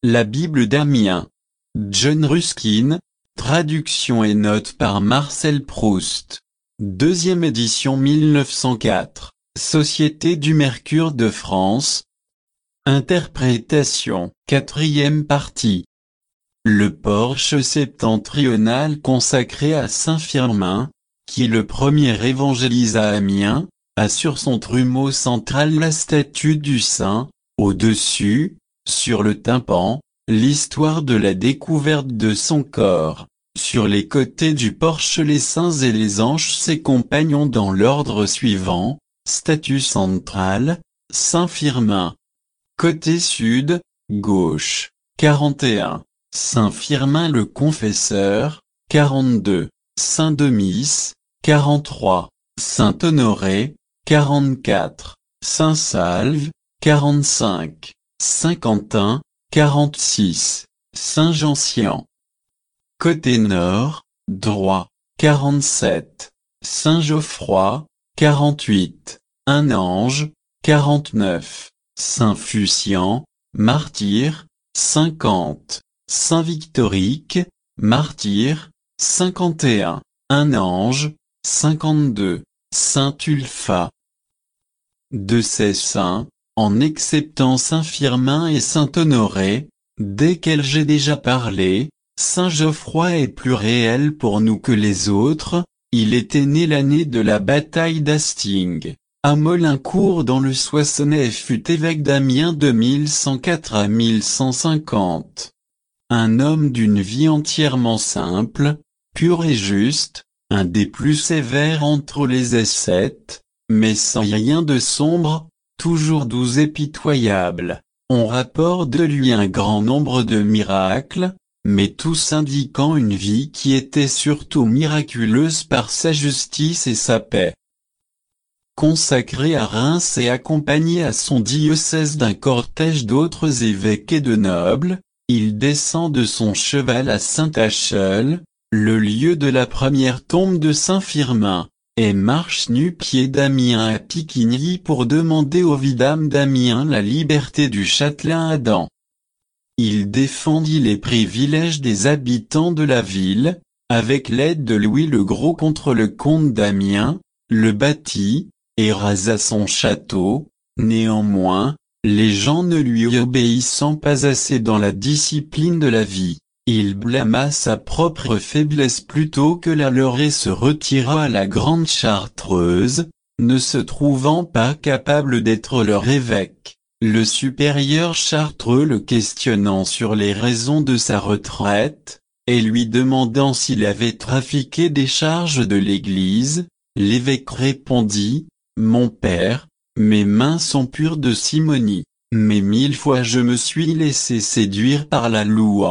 La Bible d'Amiens. John Ruskin, traduction et notes par Marcel Proust. Deuxième édition 1904, Société du Mercure de France. Interprétation, quatrième partie. Le porche septentrional consacré à saint Firmin, qui le premier évangélisa Amiens, a sur son trumeau central la statue du saint, au-dessus, sur le tympan, l'histoire de la découverte de son corps. Sur les côtés du porche les saints et les anges ses compagnons dans l'ordre suivant, statue centrale, saint Firmin. Côté sud, gauche, 41, saint Firmin le Confesseur, 42, saint Denis, 43, saint Honoré, 44, saint Salve, 45, saint Quentin, 46, saint Gentian. Côté nord, droit, 47, saint Geoffroy, 48, un ange, 49, saint Fusian, martyr, 50, saint Victorique, martyr, 51, un ange, 52, saint Ulpha. De ces saints, en exceptant saint Firmin et saint Honoré, desquels j'ai déjà parlé, saint Geoffroy est plus réel pour nous que les autres. Il était né l'année de la bataille d'Hastings, à Maulincour dans le Soissonnais et fut évêque d'Amiens de 1104 à 1150. Un homme d'une vie entièrement simple, pure et juste, un des plus sévères entre les ascètes, mais sans rien de sombre, toujours doux et pitoyable. On rapporte de lui un grand nombre de miracles, mais tous indiquant une vie qui était surtout miraculeuse par sa justice et sa paix. Consacré à Reims et accompagné à son diocèse d'un cortège d'autres évêques et de nobles, il descend de son cheval à Saint-Acheul, le lieu de la première tombe de saint Firmin, et marche nu-pieds d'Amiens à Piquigny pour demander au vidame d'Amiens la liberté du châtelain Adam. Il défendit les privilèges des habitants de la ville, avec l'aide de Louis le Gros contre le comte d'Amiens, le bâtit, et rasa son château. Néanmoins, les gens ne lui obéissant pas assez dans la discipline de la vie, il blâma sa propre faiblesse plutôt que la leur et se retira à la Grande Chartreuse, ne se trouvant pas capable d'être leur évêque. Le supérieur chartreux le questionnant sur les raisons de sa retraite, et lui demandant s'il avait trafiqué des charges de l'Église, l'évêque répondit, « Mon père, mes mains sont pures de simonie, mais 1000 fois je me suis laissé séduire par la louange. »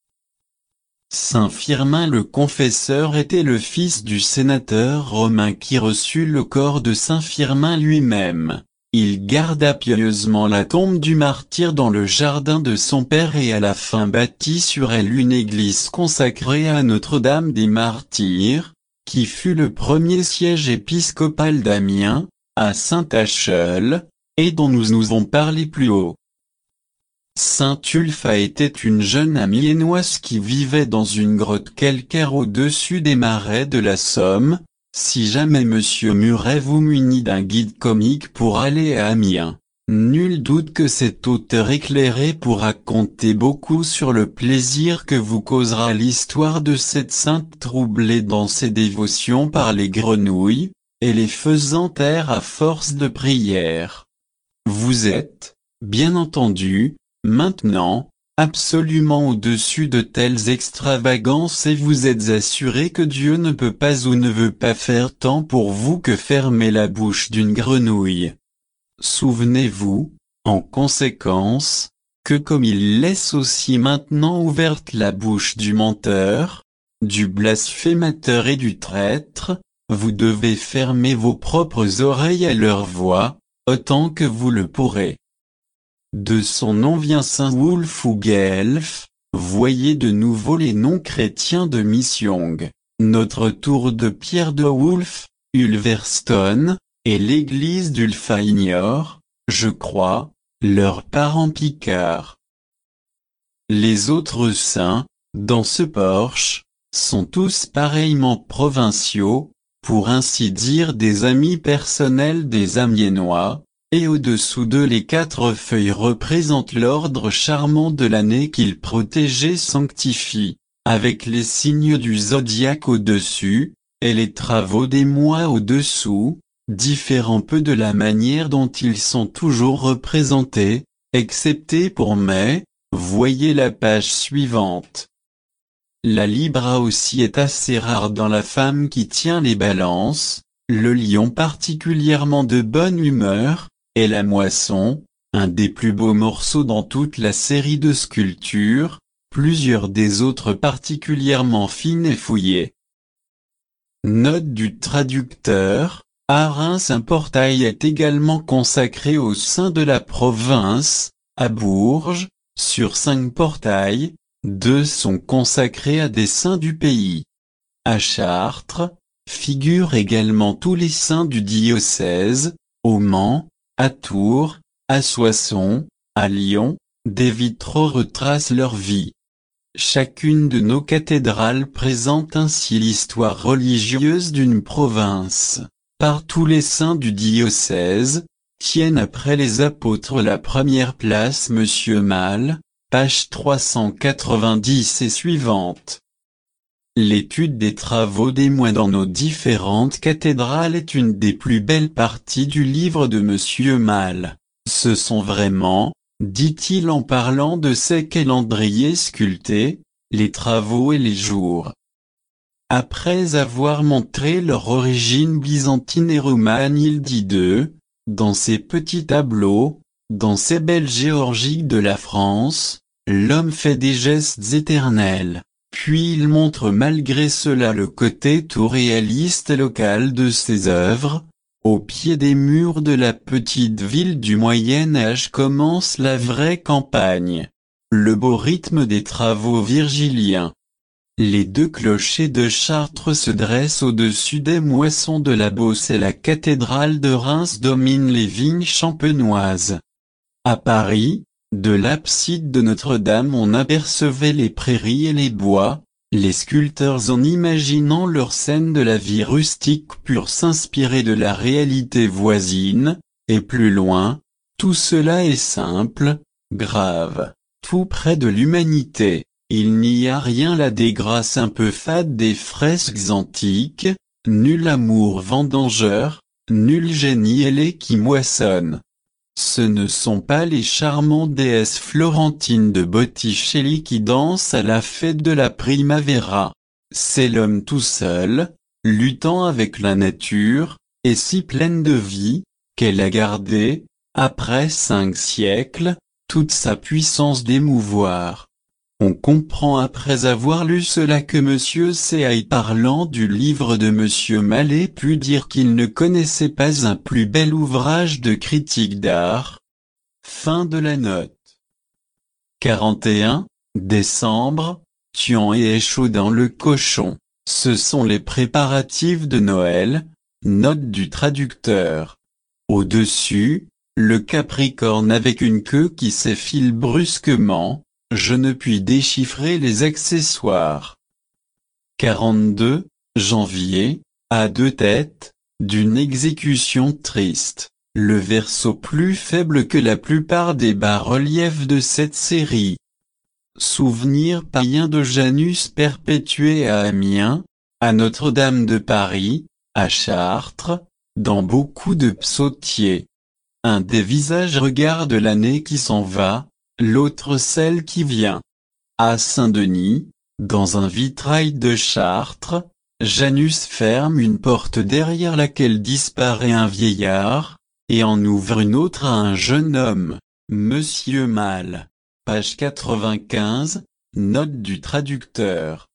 Saint Firmin le Confesseur était le fils du sénateur romain qui reçut le corps de saint Firmin lui-même. Il garda pieusement la tombe du martyr dans le jardin de son père et à la fin bâtit sur elle une église consacrée à Notre-Dame des Martyrs, qui fut le premier siège épiscopal d'Amiens, à Saint-Acheul, et dont nous avons parlé plus haut. Saint Ulpha était une jeune amiénoise qui vivait dans une grotte calcaire au-dessus des marais de la Somme. Si jamais Monsieur Muret vous munit d'un guide comique pour aller à Amiens, nul doute que cet auteur éclairé pourra compter beaucoup sur le plaisir que vous causera l'histoire de cette sainte troublée dans ses dévotions par les grenouilles, et les faisant taire à force de prières. Vous êtes, bien entendu, maintenant, absolument au-dessus de telles extravagances et vous êtes assuré que Dieu ne peut pas ou ne veut pas faire tant pour vous que fermer la bouche d'une grenouille. Souvenez-vous, en conséquence, que comme il laisse aussi maintenant ouverte la bouche du menteur, du blasphémateur et du traître, vous devez fermer vos propres oreilles à leur voix, autant que vous le pourrez. De son nom vient saint Wulf ou Guelph. Voyez de nouveau les noms chrétiens de Missiongue, notre tour de pierre de Wulf, Ulverston, et l'église d'Ulpha ignore, je crois, leurs parents picards. Les autres saints, dans ce porche, sont tous pareillement provinciaux, pour ainsi dire des amis personnels des Amiénois, et au-dessous d'eux les 4 feuilles représentent l'ordre charmant de l'année qu'ils protègent et sanctifient, avec les signes du zodiaque au-dessus, et les travaux des mois au-dessous, différant peu de la manière dont ils sont toujours représentés, excepté pour mai, voyez la page suivante. La Libra aussi est assez rare dans la femme qui tient les balances, le lion particulièrement de bonne humeur, et la moisson, un des plus beaux morceaux dans toute la série de sculptures, plusieurs des autres particulièrement fines et fouillées. Note du traducteur, à Reims un portail est également consacré au sein de la province, à Bourges, sur 5 portails, 2 sont consacrés à des saints du pays. À Chartres, figurent également tous les saints du diocèse, au Mans, à Tours, à Soissons, à Lyon, des vitraux retracent leur vie. Chacune de nos cathédrales présente ainsi l'histoire religieuse d'une province. Par tous les saints du diocèse, tiennent après les apôtres la première place Monsieur Malle, page 390 et suivante. L'étude des travaux des moines dans nos différentes cathédrales est une des plus belles parties du livre de Monsieur Malle. Ce sont vraiment, dit-il en parlant de ces calendriers sculptés, les travaux et les jours. Après avoir montré leur origine byzantine et romane, il dit dans ces petits tableaux, dans ces belles géorgies de la France, l'homme fait des gestes éternels, puis il montre malgré cela le côté tout réaliste et local de ses œuvres. Au pied des murs de la petite ville du Moyen-Âge commence la vraie campagne. Le beau rythme des travaux virgiliens. Les 2 clochers de Chartres se dressent au-dessus des moissons de la Beauce et la cathédrale de Reims domine les vignes champenoises. À Paris, de l'abside de Notre-Dame on apercevait les prairies et les bois, les sculpteurs en imaginant leur scène de la vie rustique purent s'inspirer de la réalité voisine, et plus loin, tout cela est simple, grave, tout près de l'humanité. Il n'y a rien là des grâces un peu fades des fresques antiques, nul amour vendangeur, nul génie ailé qui moissonne. Ce ne sont pas les charmantes déesses florentines de Botticelli qui dansent à la fête de la Primavera. C'est l'homme tout seul, luttant avec la nature, et si pleine de vie, qu'elle a gardé, après 5 siècles, toute sa puissance d'émouvoir. On comprend après avoir lu cela que Monsieur Seaille parlant du livre de Monsieur Malle ait pu dire qu'il ne connaissait pas un plus bel ouvrage de critique d'art. Fin de la note. 41, décembre, tuant et échaudant le cochon. Ce sont les préparatifs de Noël, note du traducteur. Au-dessus, le Capricorne avec une queue qui s'effile brusquement. Je ne puis déchiffrer les accessoires. 42, janvier, à 2 têtes, d'une exécution triste, le Verseau plus faible que la plupart des bas-reliefs de cette série. Souvenir païen de Janus perpétué à Amiens, à Notre-Dame de Paris, à Chartres, dans beaucoup de psautiers. Un des visages regarde l'année qui s'en va, l'autre celle qui vient. À Saint-Denis, dans un vitrail de Chartres, Janus ferme une porte derrière laquelle disparaît un vieillard, et en ouvre une autre à un jeune homme, Monsieur Malle. Page 95, note du traducteur.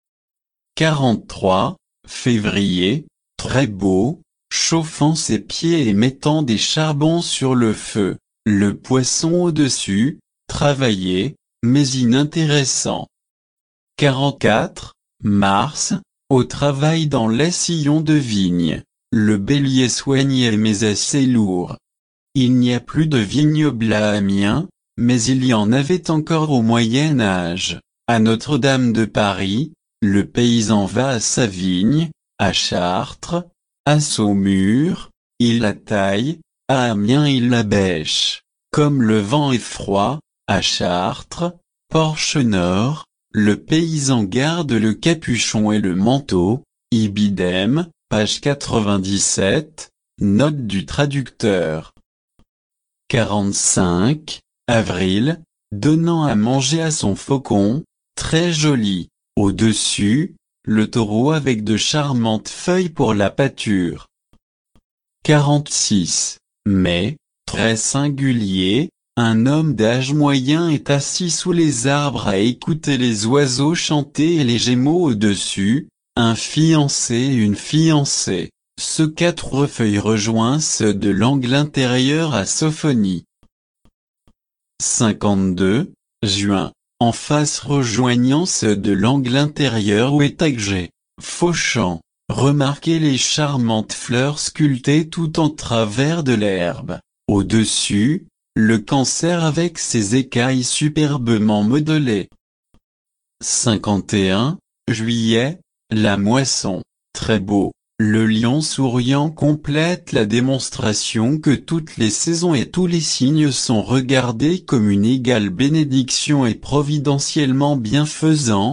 43, février, très beau, chauffant ses pieds et mettant des charbons sur le feu, le poisson au-dessus, travaillé, mais inintéressant. 44, mars, au travail dans les sillons de vigne, le bélier soigné mais assez lourd. Il n'y a plus de vignoble à Amiens, mais il y en avait encore au Moyen Âge. À Notre-Dame de Paris, le paysan va à sa vigne, à Chartres, à Saumur, il la taille, à Amiens il la bêche. Comme le vent est froid, à Chartres, Porche Nord, le paysan garde le capuchon et le manteau, ibidem, page 97, note du traducteur. 45, avril, donnant à manger à son faucon, très joli, au-dessus, le taureau avec de charmantes feuilles pour la pâture. 46, mai, très singulier, un homme d'âge moyen est assis sous les arbres à écouter les oiseaux chanter et les gémeaux au-dessus, un fiancé et une fiancée. Ce quatrefeuille rejoint ceux de l'angle intérieur à Sophonie. 52, juin, en face rejoignant ceux de l'angle intérieur où est Agé, Fauchamp, remarquez les charmantes fleurs sculptées tout en travers de l'herbe. Au-dessus, le cancer avec ses écailles superbement modelées. 51, juillet, la moisson, très beau. Le lion souriant complète la démonstration que toutes les saisons et tous les signes sont regardés comme une égale bénédiction et providentiellement bienfaisants.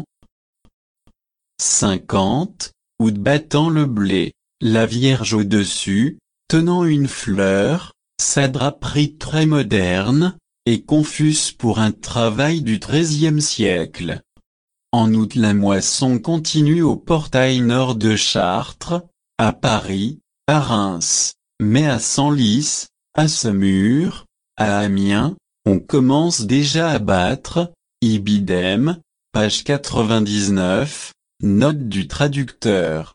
50, août battant le blé, la Vierge au-dessus, tenant une fleur, sa draperie très moderne, et confuse pour un travail du XIIIe siècle. En août la moisson continue au portail nord de Chartres, à Paris, à Reims, mais à Senlis, à Saumur, à Amiens, on commence déjà à battre, ibidem, page 99, note du traducteur.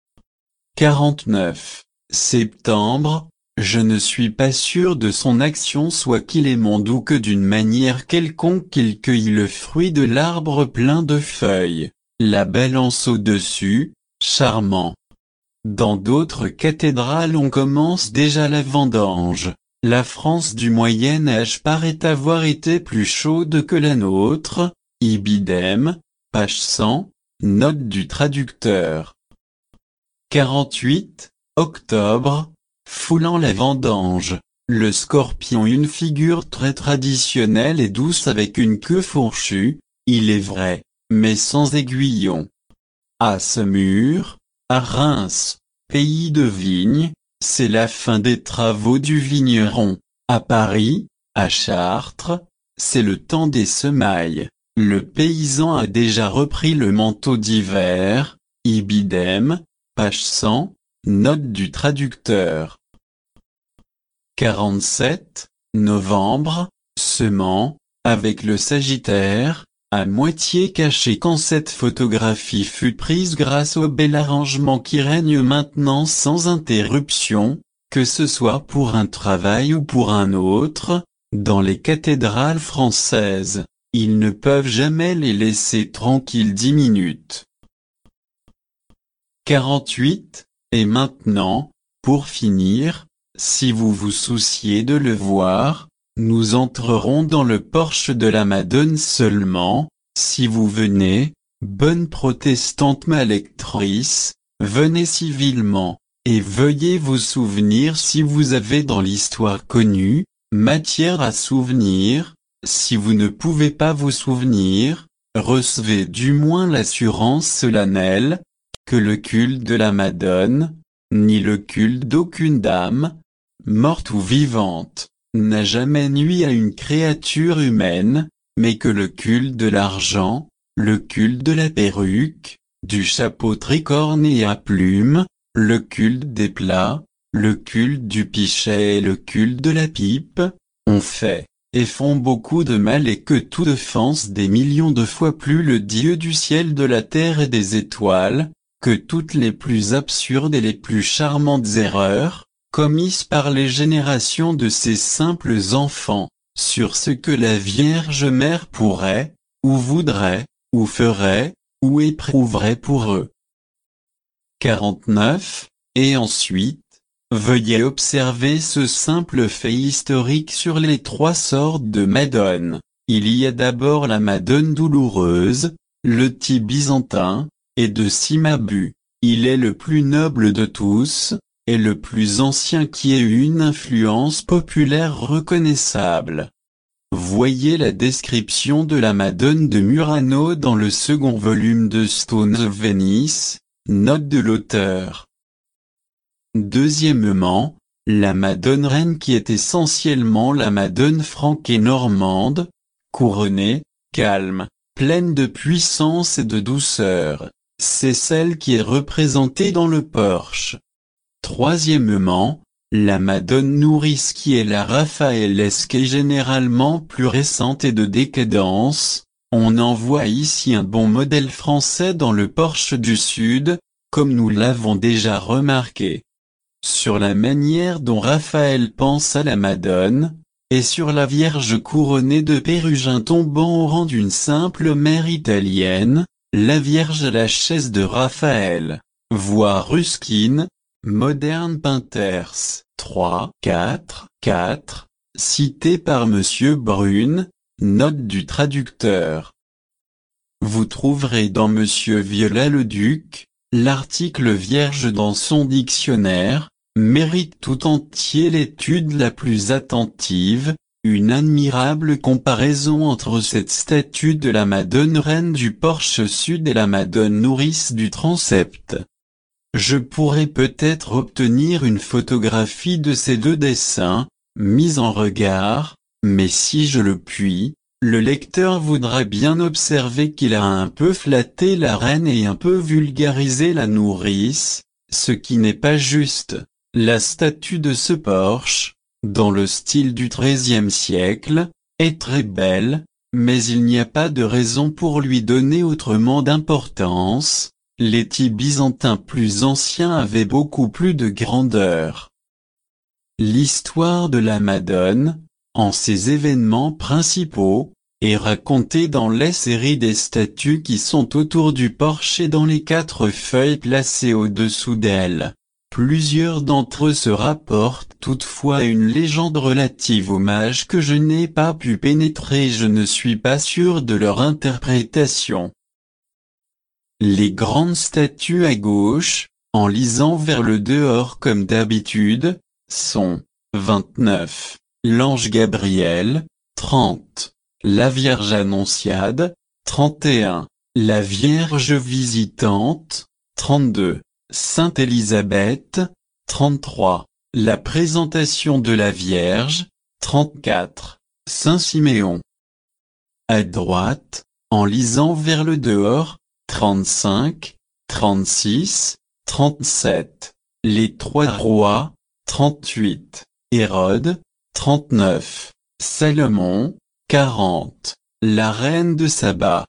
49, septembre, je ne suis pas sûr de son action soit qu'il aimante ou que d'une manière quelconque il cueille le fruit de l'arbre plein de feuilles, la balance au-dessus, charmant. Dans d'autres cathédrales on commence déjà la vendange. La France du Moyen Âge paraît avoir été plus chaude que la nôtre, ibidem, page 100, note du traducteur. 48, octobre, foulant la vendange, le scorpion une figure très traditionnelle et douce avec une queue fourchue, il est vrai, mais sans aiguillon. À Saumur, à Reims, pays de vigne, c'est la fin des travaux du vigneron. À Paris, à Chartres, c'est le temps des semailles. Le paysan a déjà repris le manteau d'hiver, ibidem, page 100, note du traducteur. 47, novembre, semant, avec le Sagittaire, à moitié caché quand cette photographie fut prise grâce au bel arrangement qui règne maintenant sans interruption, que ce soit pour un travail ou pour un autre, dans les cathédrales françaises, ils ne peuvent jamais les laisser tranquilles 10 minutes. 48, et maintenant, pour finir, si vous vous souciez de le voir, nous entrerons dans le porche de la Madone seulement, si vous venez, bonne protestante ma lectrice, venez civilement, et veuillez vous souvenir si vous avez dans l'histoire connue, matière à souvenir, si vous ne pouvez pas vous souvenir, recevez du moins l'assurance solennelle, que le culte de la Madone, ni le culte d'aucune dame, morte ou vivante, n'a jamais nui à une créature humaine, mais que le culte de l'argent, le culte de la perruque, du chapeau tricorné à plumes, le culte des plats, le culte du pichet et le culte de la pipe, ont fait, et font beaucoup de mal et que tout offense des millions de fois plus le Dieu du ciel de la terre et des étoiles, que toutes les plus absurdes et les plus charmantes erreurs, commises par les générations de ces simples enfants, sur ce que la Vierge Mère pourrait, ou voudrait, ou ferait, ou éprouverait pour eux. 49, et ensuite, Veuillez observer ce simple fait historique sur les 3 sortes de Madone. Il y a d'abord la Madone douloureuse, le type byzantin, et de Cimabue. Il est le plus noble de tous, et le plus ancien qui ait eu une influence populaire reconnaissable. Voyez la description de la Madone de Murano dans le second volume de Stones of Venice, note de l'auteur. Deuxièmement, la Madone reine qui est essentiellement la Madone franque et normande, couronnée, calme, pleine de puissance et de douceur, c'est celle qui est représentée dans le porche. Troisièmement, la Madone nourrice qui est la raphaëlesque et généralement plus récente et de décadence, on en voit ici un bon modèle français dans le porche du Sud, comme nous l'avons déjà remarqué. Sur la manière dont Raphaël pense à la Madone, et sur la Vierge couronnée de pérugin tombant au rang d'une simple mère italienne, la Vierge à la chaise de Raphaël, voir Ruskin, Modern Painters, 3, 4, 4, cité par Monsieur Brune, note du traducteur. Vous trouverez dans Monsieur Viollet-le-Duc, l'article Vierge dans son dictionnaire, mérite tout entier l'étude la plus attentive, une admirable comparaison entre cette statue de la Madone reine du porche sud et la Madone nourrice du transept. Je pourrais peut-être obtenir une photographie de ces 2 dessins, mis en regard, mais si je le puis, le lecteur voudra bien observer qu'il a un peu flatté la reine et un peu vulgarisé la nourrice, ce qui n'est pas juste. La statue de ce porche, dans le style du XIIIe siècle, est très belle, mais il n'y a pas de raison pour lui donner autrement d'importance. Les types byzantins plus anciens avaient beaucoup plus de grandeur. L'histoire de la Madone, en ses événements principaux, est racontée dans les séries des statues qui sont autour du porche et dans les 4 feuilles placées au-dessous d'elle. Plusieurs d'entre eux se rapportent toutefois à une légende relative aux mages que je n'ai pas pu pénétrer et je ne suis pas sûr de leur interprétation. Les grandes statues à gauche, en lisant vers le dehors comme d'habitude, sont 29. L'ange Gabriel, 30. La Vierge Annonciade, 31. La Vierge Visitante, 32. Sainte Élisabeth, 33. La Présentation de la Vierge, 34. Saint Siméon. À droite, en lisant vers le dehors, 35, 36, 37. Les 3 rois, 38. Hérode, 39. Salomon, 40. La reine de Saba.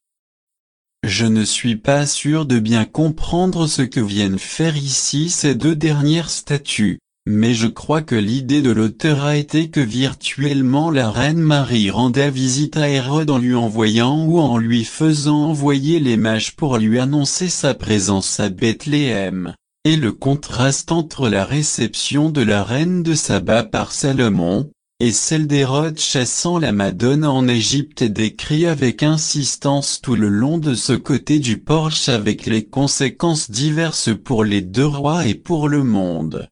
Je ne suis pas sûr de bien comprendre ce que viennent faire ici ces 2 dernières statues, mais je crois que l'idée de l'auteur a été que virtuellement la reine Marie rendait visite à Hérode en lui envoyant ou en lui faisant envoyer les mages pour lui annoncer sa présence à Bethléem, et le contraste entre la réception de la reine de Saba par Salomon, et celle d'Hérode chassant la Madone en Égypte est décrit avec insistance tout le long de ce côté du porche avec les conséquences diverses pour les 2 rois et pour le monde.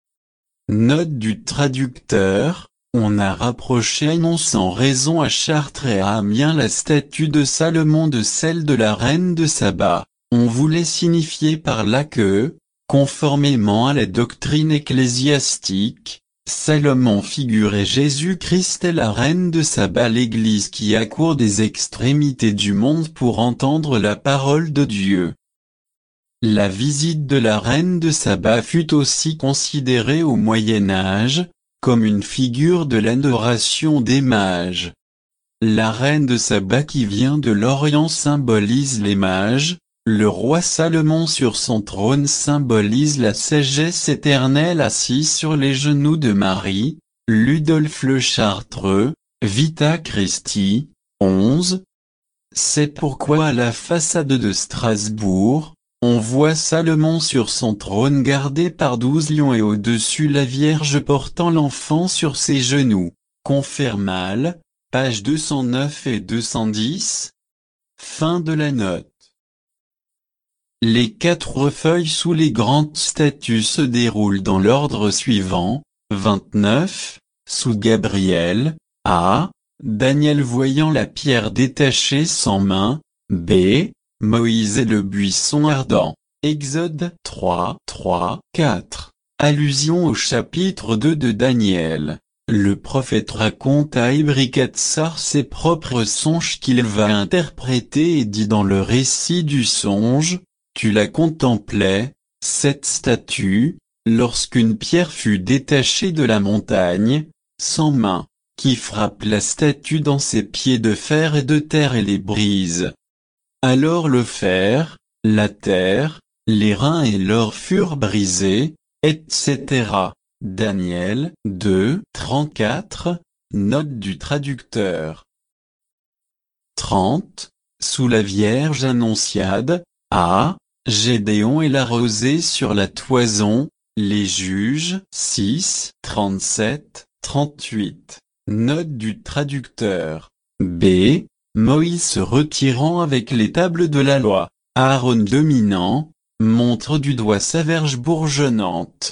Note du traducteur, on a rapproché non sans raison à Chartres et à Amiens la statue de Salomon de celle de la reine de Saba. On voulait signifier par là que, conformément à la doctrine ecclésiastique, Salomon figurait Jésus-Christ et la reine de Saba, l'Église qui accourt des extrémités du monde pour entendre la parole de Dieu. La visite de la reine de Saba fut aussi considérée au Moyen Âge, comme une figure de l'adoration des mages. La reine de Saba qui vient de l'Orient symbolise les mages, le roi Salomon sur son trône symbolise la sagesse éternelle assise sur les genoux de Marie. Ludolphe Le Chartreux, Vita Christi, 11. C'est pourquoi à la façade de Strasbourg, On voit Salomon sur son trône gardé par 12 lions et au-dessus la Vierge portant l'enfant sur ses genoux. Confirmale, pages 209 et 210. Fin de la note. Les 4 feuilles sous les grandes statues se déroulent dans l'ordre suivant. 29, sous Gabriel, A. Daniel voyant la pierre détachée sans main, B. Moïse et le buisson ardent. Exode 3, 4. Allusion au chapitre 2 de Daniel. Le prophète raconte à Ébricatsar ses propres songes qu'il va interpréter et dit dans le récit du songe: Tu la contemplais, cette statue, lorsqu'une pierre fut détachée de la montagne, sans main, qui frappe la statue dans ses pieds de fer et de terre et les brise. Alors le fer, la terre, les reins et l'or furent brisés, etc. Daniel 2, 34, note du traducteur. 30, sous la Vierge Annonciade, A. Gédéon et la rosée sur la toison, les juges 6, 37, 38, note du traducteur. B. Moïse se retirant avec les tables de la loi, Aaron dominant, montre du doigt sa verge bourgeonnante.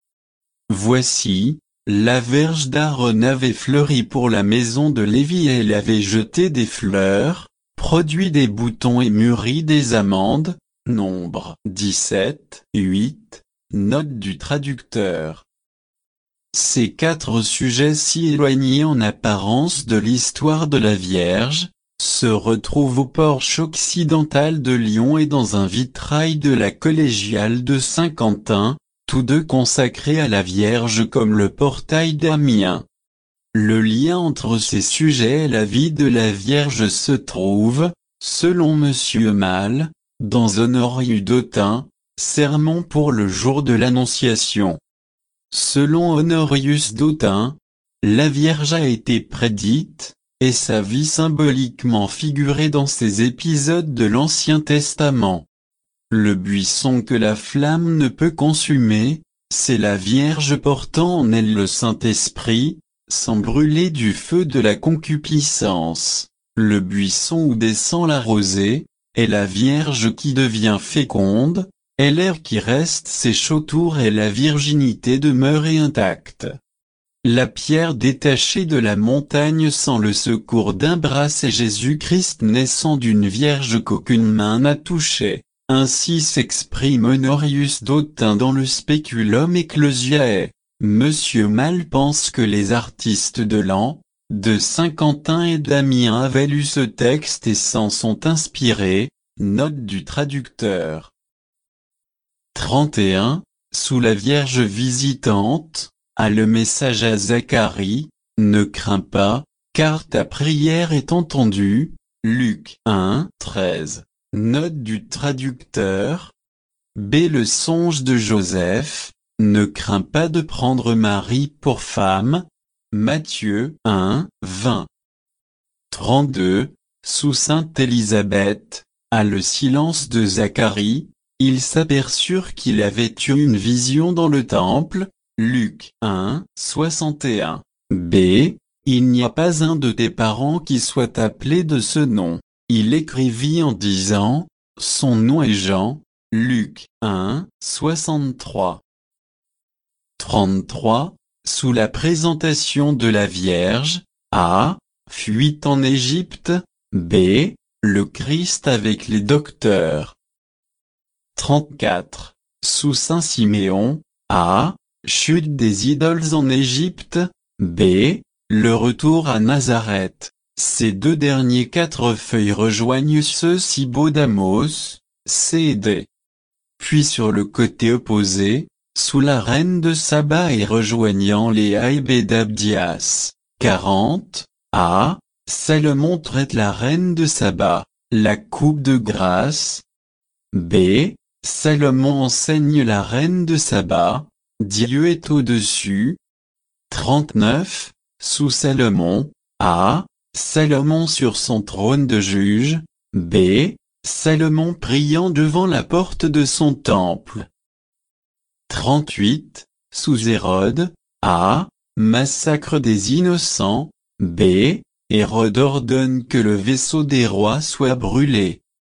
Voici, la verge d'Aaron avait fleuri pour la maison de Lévi et elle avait jeté des fleurs, produit des boutons et mûri des amandes. Nombre 17, 8, note du traducteur. Ces 4 sujets si éloignés en apparence de l'histoire de la Vierge, se retrouvent au porche occidental de Lyon et dans un vitrail de la collégiale de Saint-Quentin, tous deux consacrés à la Vierge comme le portail d'Amiens. Le lien entre ces sujets et la vie de la Vierge se trouve, selon M. Malle, dans Honorius d'Autun, Sermon pour le jour de l'Annonciation. Selon Honorius d'Autun, la Vierge a été prédite, et sa vie symboliquement figurée dans ces épisodes de l'Ancien Testament. Le buisson que la flamme ne peut consumer, c'est la Vierge portant en elle le Saint-Esprit, sans brûler du feu de la concupiscence. Le buisson où descend la rosée, est la Vierge qui devient féconde, et l'air qui reste sèche autour et la virginité demeure intacte. La pierre détachée de la montagne sans le secours d'un bras c'est Jésus-Christ naissant d'une vierge qu'aucune main n'a touché. Ainsi s'exprime Honorius d'Autun dans le Speculum Ecclesiae. Monsieur Malle pense que les artistes de Laon, de Saint-Quentin et d'Amiens avaient lu ce texte et s'en sont inspirés. Note du traducteur. 31. Sous la Vierge visitante, a le message à Zacharie, ne crains pas, car ta prière est entendue. Luc 1, 13. Note du traducteur. B. Le songe de Joseph, ne crains pas de prendre Marie pour femme. Matthieu 1, 20. 32. Sous Sainte Élisabeth, à le silence de Zacharie, ils s'aperçurent qu'il avait eu une vision dans le temple. Luc 1, 61. B. Il n'y a pas un de tes parents qui soit appelé de ce nom. Il écrivit en disant, son nom est Jean. Luc 1, 63. 33. Sous la présentation de la Vierge, A. Fuite en Égypte, B. Le Christ avec les docteurs. 34. Sous Saint Siméon, A. Chute des idoles en Égypte, B. Le retour à Nazareth. Ces deux derniers 4 feuilles rejoignent ceux si beaux d'Amos, C et D. Puis sur le côté opposé, sous la reine de Saba et rejoignant les Haïb d'Abdias, 40, A. Salomon traite la reine de Saba, la coupe de grâce. B. Salomon enseigne la reine de Saba, Dieu est au-dessus. 39. Sous Salomon, A. Salomon sur son trône de juge, B. Salomon priant devant la porte de son temple. 38. Sous Hérode. A. Massacre des innocents. B. Hérode ordonne que le vaisseau des rois soit brûlé.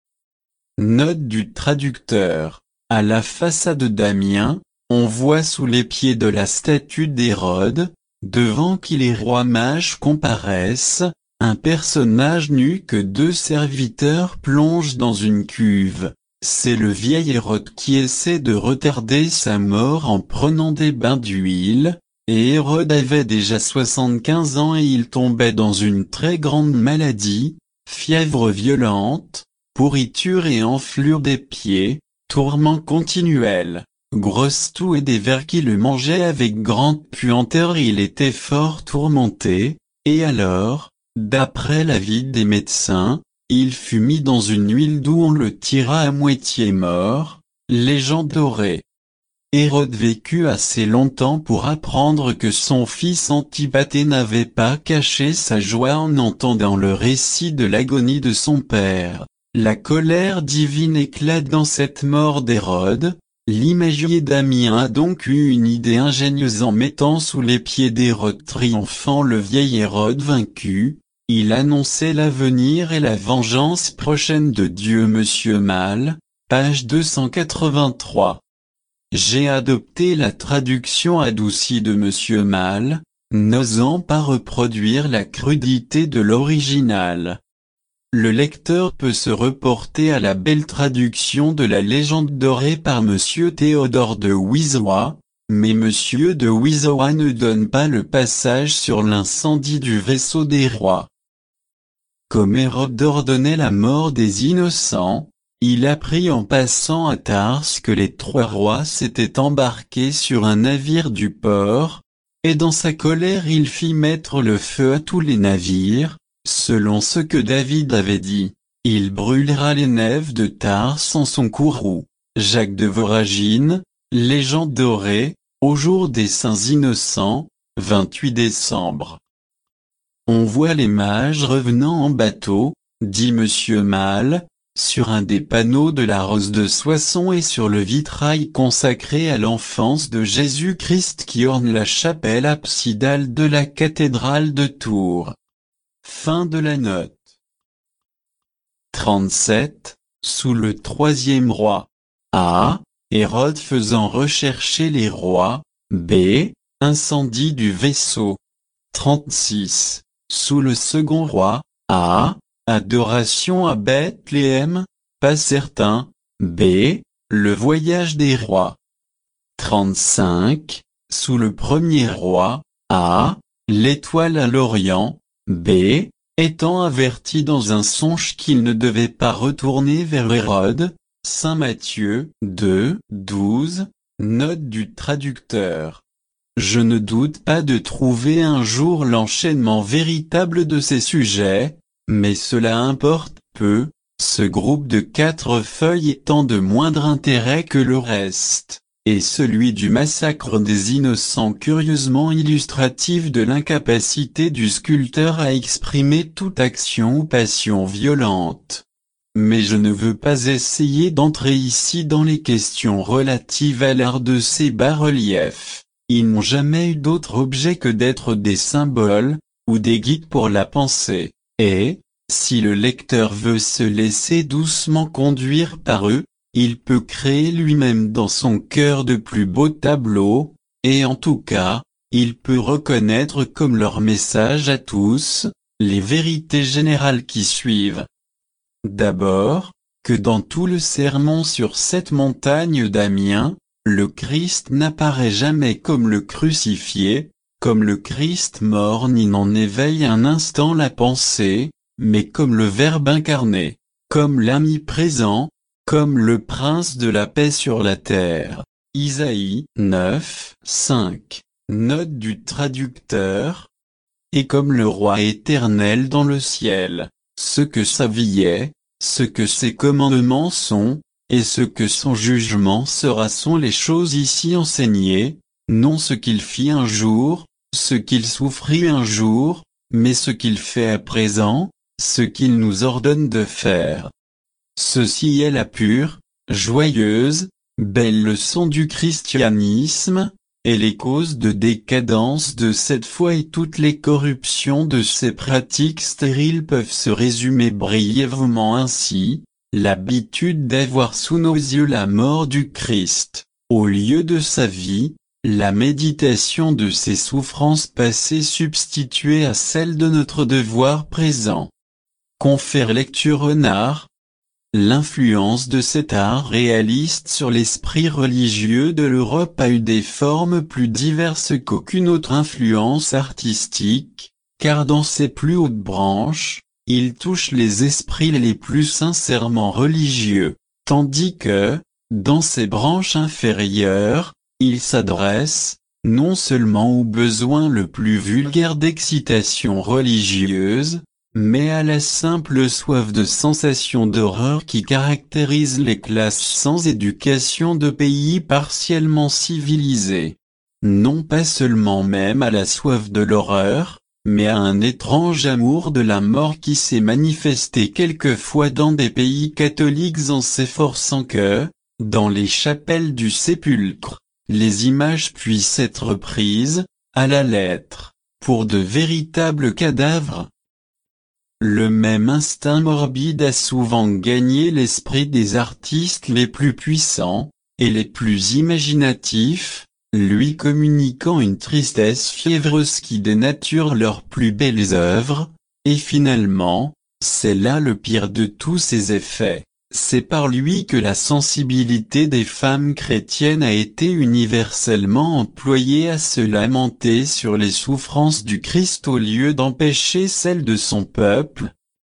Note du traducteur. À la façade d'Amiens, on voit sous les pieds de la statue d'Hérode, devant qui les rois mages comparaissent, un personnage nu que 2 serviteurs plongent dans une cuve. C'est le vieil Hérode qui essaie de retarder sa mort en prenant des bains d'huile, et Hérode avait déjà 75 ans et il tombait dans une très grande maladie, fièvre violente, pourriture et enflure des pieds, tourments continuels, grosse toux et des vers qui le mangeaient avec grande puanteur. Il était fort tourmenté, et alors, d'après l'avis des médecins, il fut mis dans une huile d'où on le tira à moitié mort. Légende dorée. Hérode vécut assez longtemps pour apprendre que son fils Antipater n'avait pas caché sa joie en entendant le récit de l'agonie de son père. La colère divine éclate dans cette mort d'Hérode. L'imagier d'Amiens a donc eu une idée ingénieuse en mettant sous les pieds d'Hérode triomphant le vieil Hérode vaincu. Il annonçait l'avenir et la vengeance prochaine de Dieu. Monsieur Malle, page 283. J'ai adopté la traduction adoucie de Monsieur Malle, n'osant pas reproduire la crudité de l'original. Le lecteur peut se reporter à la belle traduction de la légende dorée par Monsieur Théodore de Wizowa, mais Monsieur de Wizowa ne donne pas le passage sur l'incendie du vaisseau des rois. Comme Hérode ordonnait la mort des innocents, il apprit en passant à Tars que les 3 rois s'étaient embarqués sur un navire du port, et dans sa colère il fit mettre le feu à tous les navires, selon ce que David avait dit. Il brûlera les nefs de Tars en son courroux. Jacques de Voragine, légende dorée, au jour des saints innocents, 28 décembre. On voit les mages revenant en bateau, dit Monsieur Malle, sur un des panneaux de la Rose de Soissons et sur le vitrail consacré à l'enfance de Jésus-Christ qui orne la chapelle absidale de la cathédrale de Tours. Fin de la note. 37. Sous le 3e roi. A. Hérode faisant rechercher les rois. B. Incendie du vaisseau. 36. Sous le 2e roi. A. Adoration à Bethléem, pas certain. B. Le voyage des rois. 35. Sous le 1er roi. A. L'étoile à l'Orient. B. Étant averti dans un songe qu'il ne devait pas retourner vers Hérode. Saint Matthieu 2, 12. Note du traducteur. Je ne doute pas de trouver un jour l'enchaînement véritable de ces sujets, mais cela importe peu, ce groupe de 4 feuilles étant de moindre intérêt que le reste, et celui du massacre des innocents curieusement illustratif de l'incapacité du sculpteur à exprimer toute action ou passion violente. Mais je ne veux pas essayer d'entrer ici dans les questions relatives à l'art de ces bas-reliefs. Ils n'ont jamais eu d'autre objet que d'être des symboles, ou des guides pour la pensée, et, si le lecteur veut se laisser doucement conduire par eux, il peut créer lui-même dans son cœur de plus beaux tableaux, et en tout cas, il peut reconnaître comme leur message à tous, les vérités générales qui suivent. D'abord, que dans tout le sermon sur cette montagne d'Amiens, le Christ n'apparaît jamais comme le crucifié, comme le Christ mort ni n'en éveille un instant la pensée, mais comme le Verbe incarné, comme l'ami présent, comme le Prince de la paix sur la terre. Isaïe 9, 5. Note du traducteur. Et comme le roi éternel dans le ciel, ce que sa vie est, ce que ses commandements sont, et ce que son jugement sera sont les choses ici enseignées, non ce qu'il fit un jour, ce qu'il souffrit un jour, mais ce qu'il fait à présent, ce qu'il nous ordonne de faire. Ceci est la pure, joyeuse, belle leçon du christianisme, et les causes de décadence de cette foi et toutes les corruptions de ces pratiques stériles peuvent se résumer brièvement ainsi: l'habitude d'avoir sous nos yeux la mort du Christ, au lieu de sa vie, la méditation de ses souffrances passées substituées à celles de notre devoir présent. Confère lecture Renard. L'influence de cet art réaliste sur l'esprit religieux de l'Europe a eu des formes plus diverses qu'aucune autre influence artistique, car dans ses plus hautes branches, il touche les esprits les plus sincèrement religieux, tandis que, dans ses branches inférieures, il s'adresse, non seulement au besoin le plus vulgaire d'excitation religieuse, mais à la simple soif de sensation d'horreur qui caractérise les classes sans éducation de pays partiellement civilisés. Non pas seulement même à la soif de l'horreur, mais à un étrange amour de la mort qui s'est manifesté quelquefois dans des pays catholiques en s'efforçant que, dans les chapelles du sépulcre, les images puissent être prises, à la lettre, pour de véritables cadavres. Le même instinct morbide a souvent gagné l'esprit des artistes les plus puissants, et les plus imaginatifs, lui communiquant une tristesse fiévreuse qui dénature leurs plus belles œuvres, et finalement, c'est là le pire de tous ces effets. C'est par lui que la sensibilité des femmes chrétiennes a été universellement employée à se lamenter sur les souffrances du Christ au lieu d'empêcher celles de son peuple.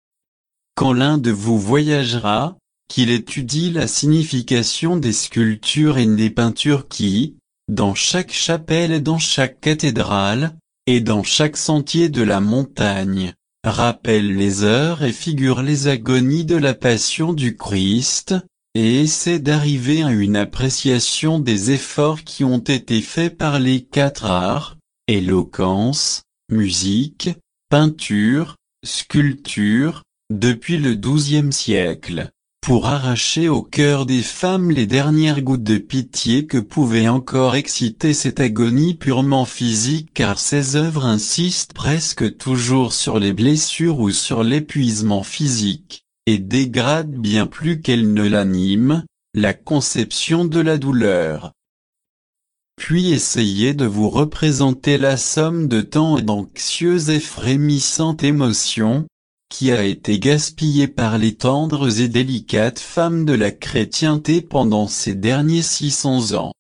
Quand l'un de vous voyagera, qu'il étudie la signification des sculptures et des peintures qui, dans chaque chapelle et dans chaque cathédrale, et dans chaque sentier de la montagne, rappelle les heures et figure les agonies de la passion du Christ, et essaie d'arriver à une appréciation des efforts qui ont été faits par les quatre arts, éloquence, musique, peinture, sculpture, depuis le XIIe siècle, pour arracher au cœur des femmes les dernières gouttes de pitié que pouvait encore exciter cette agonie purement physique, car ces œuvres insistent presque toujours sur les blessures ou sur l'épuisement physique, et dégradent bien plus qu'elles ne l'animent, la conception de la douleur. Puis essayez de vous représenter la somme de temps et d'anxieuses et frémissantes émotions, qui a été gaspillée par les tendres et délicates femmes de la chrétienté pendant ces derniers 600 ans.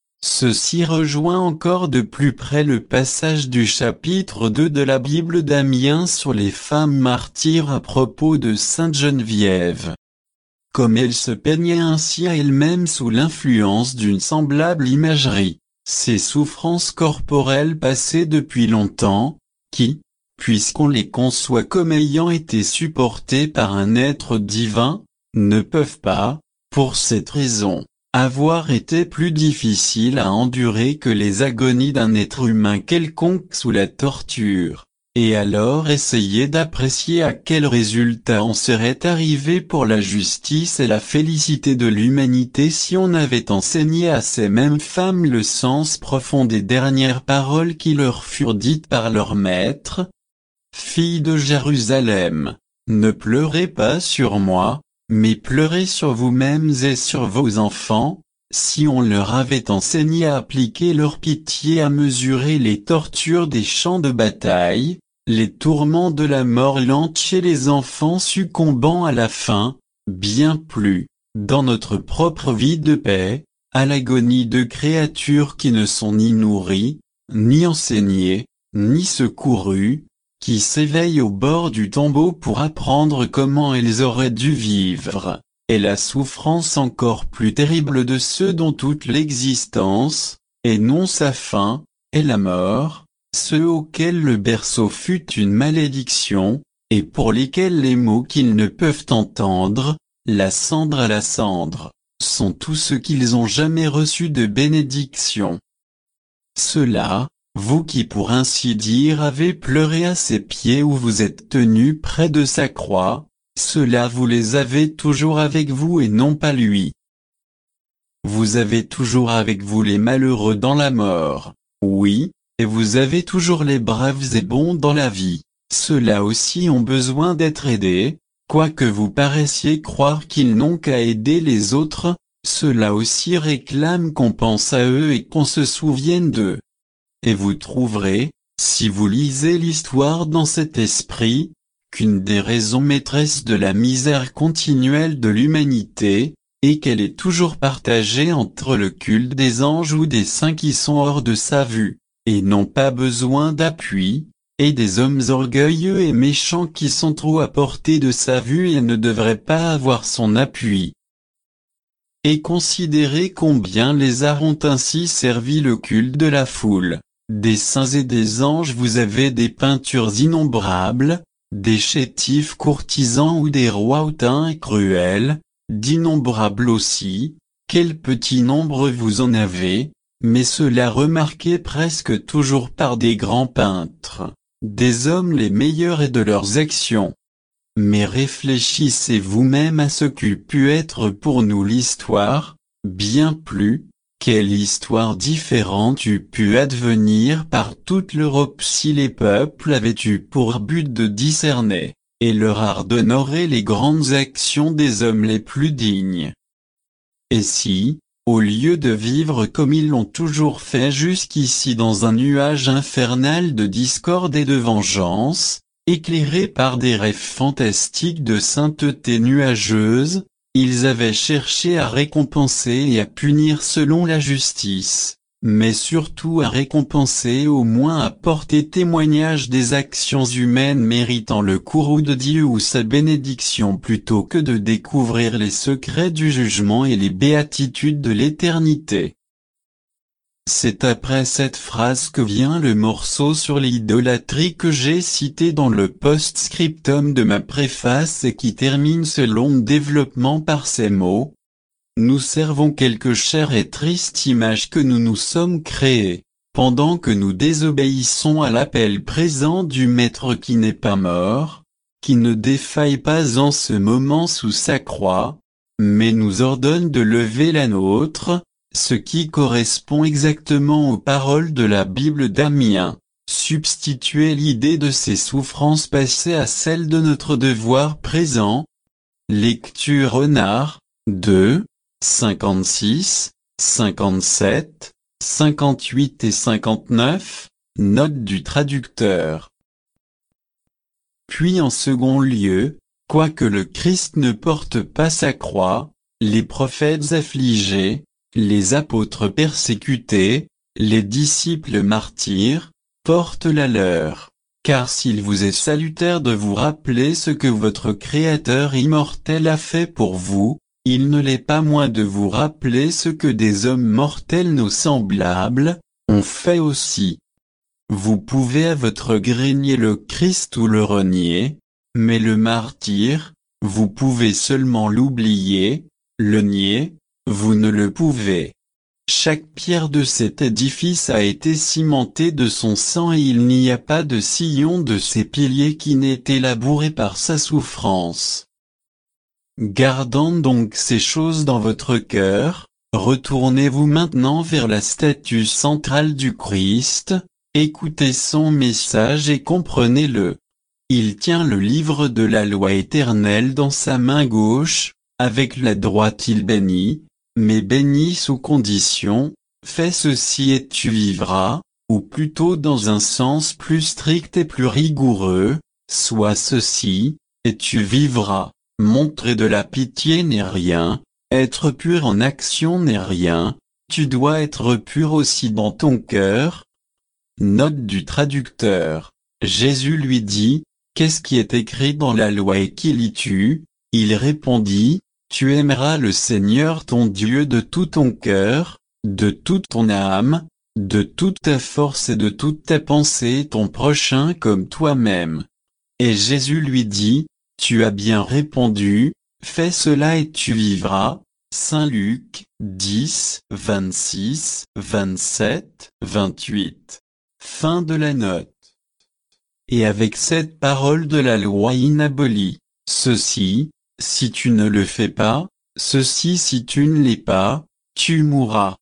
Ceci rejoint encore de plus près le passage du chapitre 2 de la Bible d'Amiens sur les femmes martyres à propos de Sainte Geneviève. Comme elle se peignait ainsi à elle-même sous l'influence d'une semblable imagerie, ces souffrances corporelles passées depuis longtemps, qui, puisqu'on les conçoit comme ayant été supportées par un être divin, ne peuvent pas, pour cette raison, avoir été plus difficiles à endurer que les agonies d'un être humain quelconque sous la torture, et alors essayer d'apprécier à quel résultat on serait arrivé pour la justice et la félicité de l'humanité si on avait enseigné à ces mêmes femmes le sens profond des dernières paroles qui leur furent dites par leur maître. Filles de Jérusalem, ne pleurez pas sur moi, mais pleurez sur vous-mêmes et sur vos enfants, si on leur avait enseigné à appliquer leur pitié à mesurer les tortures des champs de bataille, les tourments de la mort lente chez les enfants succombant à la faim, bien plus, dans notre propre vie de paix, à l'agonie de créatures qui ne sont ni nourries, ni enseignées, ni secourues, qui s'éveillent au bord du tombeau pour apprendre comment elles auraient dû vivre, et la souffrance encore plus terrible de ceux dont toute l'existence, et non sa fin, est la mort, ceux auxquels le berceau fut une malédiction, et pour lesquels les mots qu'ils ne peuvent entendre, la cendre à la cendre, sont tout ce qu'ils ont jamais reçu de bénédiction. Ceux-là, vous qui pour ainsi dire avez pleuré à ses pieds ou vous êtes tenu près de sa croix, ceux-là vous les avez toujours avec vous et non pas lui. Vous avez toujours avec vous les malheureux dans la mort, oui, et vous avez toujours les braves et bons dans la vie, ceux-là aussi ont besoin d'être aidés, quoique vous paraissiez croire qu'ils n'ont qu'à aider les autres, ceux-là aussi réclament qu'on pense à eux et qu'on se souvienne d'eux. Et vous trouverez, si vous lisez l'histoire dans cet esprit, qu'une des raisons maîtresses de la misère continuelle de l'humanité, et qu'elle est toujours partagée entre le culte des anges ou des saints qui sont hors de sa vue, et n'ont pas besoin d'appui, et des hommes orgueilleux et méchants qui sont trop à portée de sa vue et ne devraient pas avoir son appui. Et considérez combien les arts ont ainsi servi le culte de la foule. Des saints et des anges vous avez des peintures innombrables, des chétifs courtisans ou des rois hautains et cruels, d'innombrables aussi, quel petit nombre vous en avez, mais cela remarqué presque toujours par des grands peintres, des hommes les meilleurs et de leurs actions. Mais réfléchissez vous-même à ce qu'eût pu être pour nous l'histoire, bien plus, quelle histoire différente eût pu advenir par toute l'Europe si les peuples avaient eu pour but de discerner, et leur art d'honorer les grandes actions des hommes les plus dignes. Et si, au lieu de vivre comme ils l'ont toujours fait jusqu'ici dans un nuage infernal de discorde et de vengeance, éclairés par des rêves fantastiques de sainteté nuageuse, ils avaient cherché à récompenser et à punir selon la justice, mais surtout à récompenser et au moins à porter témoignage des actions humaines méritant le courroux de Dieu ou sa bénédiction plutôt que de découvrir les secrets du jugement et les béatitudes de l'éternité. C'est après cette phrase que vient le morceau sur l'idolâtrie que j'ai cité dans le post-scriptum de ma préface et qui termine ce long développement par ces mots. Nous servons quelque chère et triste image que nous nous sommes créés, pendant que nous désobéissons à l'appel présent du Maître qui n'est pas mort, qui ne défaille pas en ce moment sous sa croix, mais nous ordonne de lever la nôtre, ce qui correspond exactement aux paroles de la Bible d'Amiens, substituer l'idée de ses souffrances passées à celle de notre devoir présent. Lecture Renard, 2, 56, 57, 58 et 59, note du traducteur. Puis en second lieu, quoique le Christ ne porte pas sa croix, les prophètes affligés, les apôtres persécutés, les disciples martyrs, portent la leur, car s'il vous est salutaire de vous rappeler ce que votre Créateur immortel a fait pour vous, il ne l'est pas moins de vous rappeler ce que des hommes mortels nos semblables, ont fait aussi. Vous pouvez à votre gré nier le Christ ou le renier, mais le martyr, vous pouvez seulement l'oublier, le nier, vous ne le pouvez. Chaque pierre de cet édifice a été cimentée de son sang et il n'y a pas de sillon de ses piliers qui n'ait été labouré par sa souffrance. Gardant donc ces choses dans votre cœur, retournez-vous maintenant vers la statue centrale du Christ, écoutez son message et comprenez-le. Il tient le livre de la loi éternelle dans sa main gauche, avec la droite il bénit, mais bénit sous condition, fais ceci et tu vivras, ou plutôt dans un sens plus strict et plus rigoureux, sois ceci, et tu vivras. Montrer de la pitié n'est rien, être pur en action n'est rien, tu dois être pur aussi dans ton cœur. Note du traducteur. Jésus lui dit, qu'est-ce qui est écrit dans la loi et qui lis-tu? Il répondit, tu aimeras le Seigneur ton Dieu de tout ton cœur, de toute ton âme, de toute ta force et de toute ta pensée ton prochain comme toi-même. Et Jésus lui dit, tu as bien répondu, fais cela et tu vivras. Saint Luc, 10, 26, 27, 28. Fin de la note. Et avec cette parole de la loi inabolie, Ceci, si tu ne le fais pas, ceci si tu ne l'es pas, tu mourras.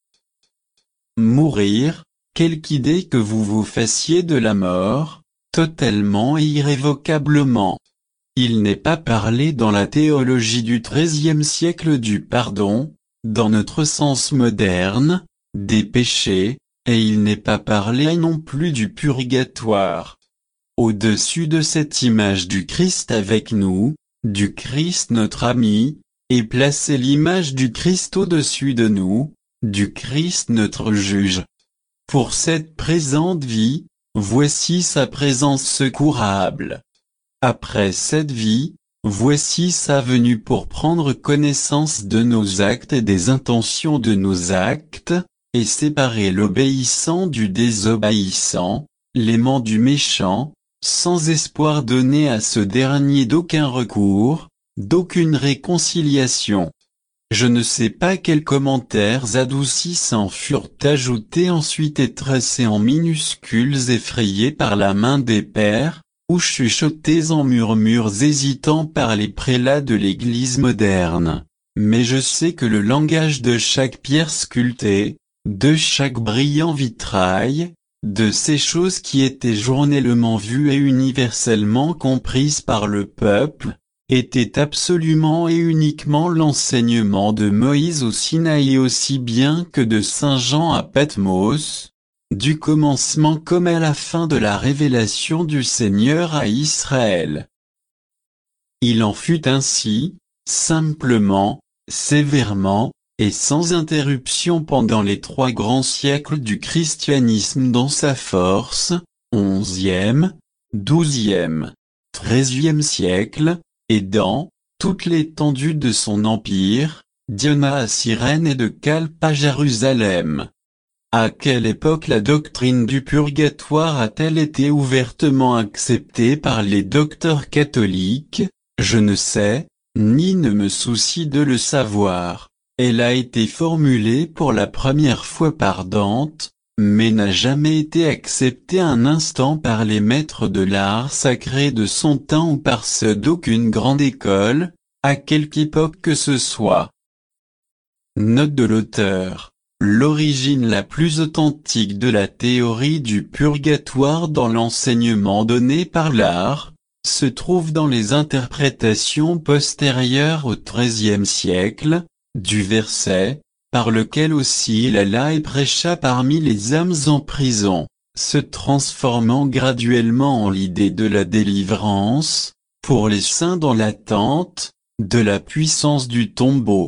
Mourir, quelque idée que vous vous fassiez de la mort, totalement et irrévocablement. Il n'est pas parlé dans la théologie du XIIIe siècle du pardon, dans notre sens moderne, des péchés, et il n'est pas parlé non plus du purgatoire. Au-dessus de cette image du Christ avec nous, du Christ notre ami, est placée l'image du Christ au-dessus de nous, du Christ notre juge. Pour cette présente vie, voici sa présence secourable. Après cette vie, voici sa venue pour prendre connaissance de nos actes et des intentions de nos actes, et séparer l'obéissant du désobéissant, l'aimant du méchant, sans espoir donné à ce dernier d'aucun recours, d'aucune réconciliation. Je ne sais pas quels commentaires adoucissants furent ajoutés ensuite et tracés en minuscules effrayés par la main des pères, ou chuchotés en murmures hésitants par les prélats de l'Église moderne. Mais je sais que le langage de chaque pierre sculptée, de chaque brillant vitrail, de ces choses qui étaient journellement vues et universellement comprises par le peuple, était absolument et uniquement l'enseignement de Moïse au Sinaï aussi bien que de Saint Jean à Patmos, du commencement comme à la fin de la révélation du Seigneur à Israël. Il en fut ainsi, simplement, sévèrement, et sans interruption pendant les 3 grands siècles du christianisme dans sa force, 11e, 12e, 13e siècle, et dans toute l'étendue de son empire, d'Iona à Cyrène et de Calpe à Jérusalem. À quelle époque la doctrine du purgatoire a-t-elle été ouvertement acceptée par les docteurs catholiques? Je ne sais, ni ne me soucie de le savoir. Elle a été formulée pour la première fois par Dante, mais n'a jamais été acceptée un instant par les maîtres de l'art sacré de son temps ou par ceux d'aucune grande école, à quelque époque que ce soit. Note de l'auteur. L'origine la plus authentique de la théorie du purgatoire dans l'enseignement donné par l'art, se trouve dans les interprétations postérieures au XIIIe siècle, du verset, par lequel aussi il alla et prêcha parmi les âmes en prison, se transformant graduellement en l'idée de la délivrance, pour les saints dans l'attente, de la puissance du tombeau.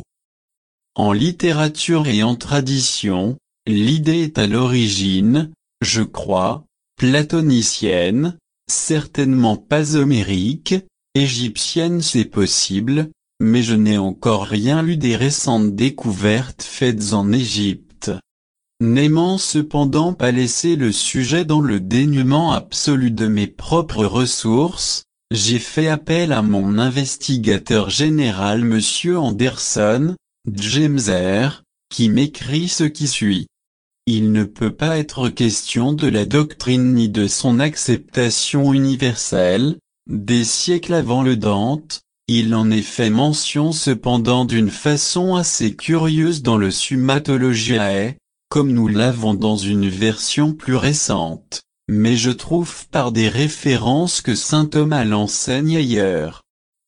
En littérature et en tradition, l'idée est à l'origine, je crois, platonicienne, certainement pas homérique, égyptienne c'est possible, mais je n'ai encore rien lu des récentes découvertes faites en Égypte. N'aimant cependant pas laisser le sujet dans le dénuement absolu de mes propres ressources, j'ai fait appel à mon investigateur général Monsieur Anderson, Jamser, qui m'écrit ce qui suit. Il ne peut pas être question de la doctrine ni de son acceptation universelle, des siècles avant le Dante, il en est fait mention cependant d'une façon assez curieuse dans le Summa Theologiae, comme nous l'avons dans une version plus récente, mais je trouve par des références que saint Thomas l'enseigne ailleurs.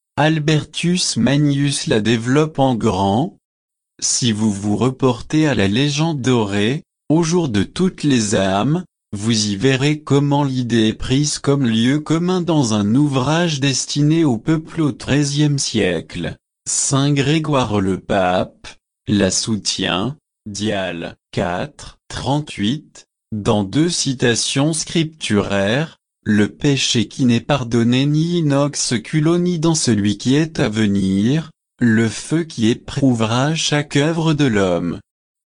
Albertus Magnus la développe en grand. Si vous vous reportez à la légende dorée, au jour de toutes les âmes, vous y verrez comment l'idée est prise comme lieu commun dans un ouvrage destiné au peuple au XIIIe siècle. Saint Grégoire le Pape la soutient, Dial 4, 38, dans 2 citations scripturaires, le péché qui n'est pardonné ni in hoc seculo ni dans celui qui est à venir, le feu qui éprouvera chaque œuvre de l'homme.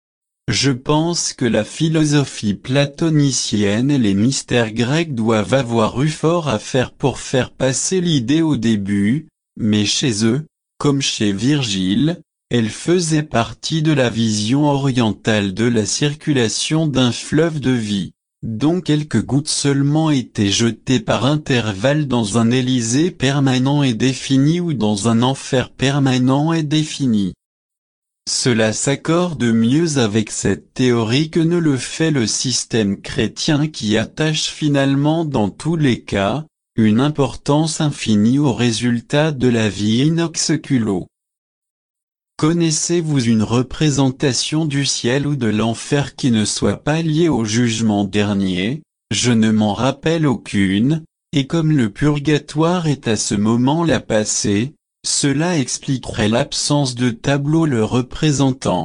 Je pense que la philosophie platonicienne et les mystères grecs doivent avoir eu fort à faire pour faire passer l'idée au début, mais chez eux, comme chez Virgile, elle faisait partie de la vision orientale de la circulation d'un fleuve de vie. dont quelques gouttes seulement étaient jetées par intervalle dans un Élysée permanent et défini ou dans un enfer permanent et défini. Cela s'accorde mieux avec cette théorie que ne le fait le système chrétien qui attache finalement dans tous les cas, une importance infinie au résultat de la vie in execulo. Connaissez-vous une représentation du ciel ou de l'enfer qui ne soit pas liée au jugement dernier? Je ne m'en rappelle aucune, et comme le purgatoire est à ce moment-là passé, cela expliquerait l'absence de tableau le représentant.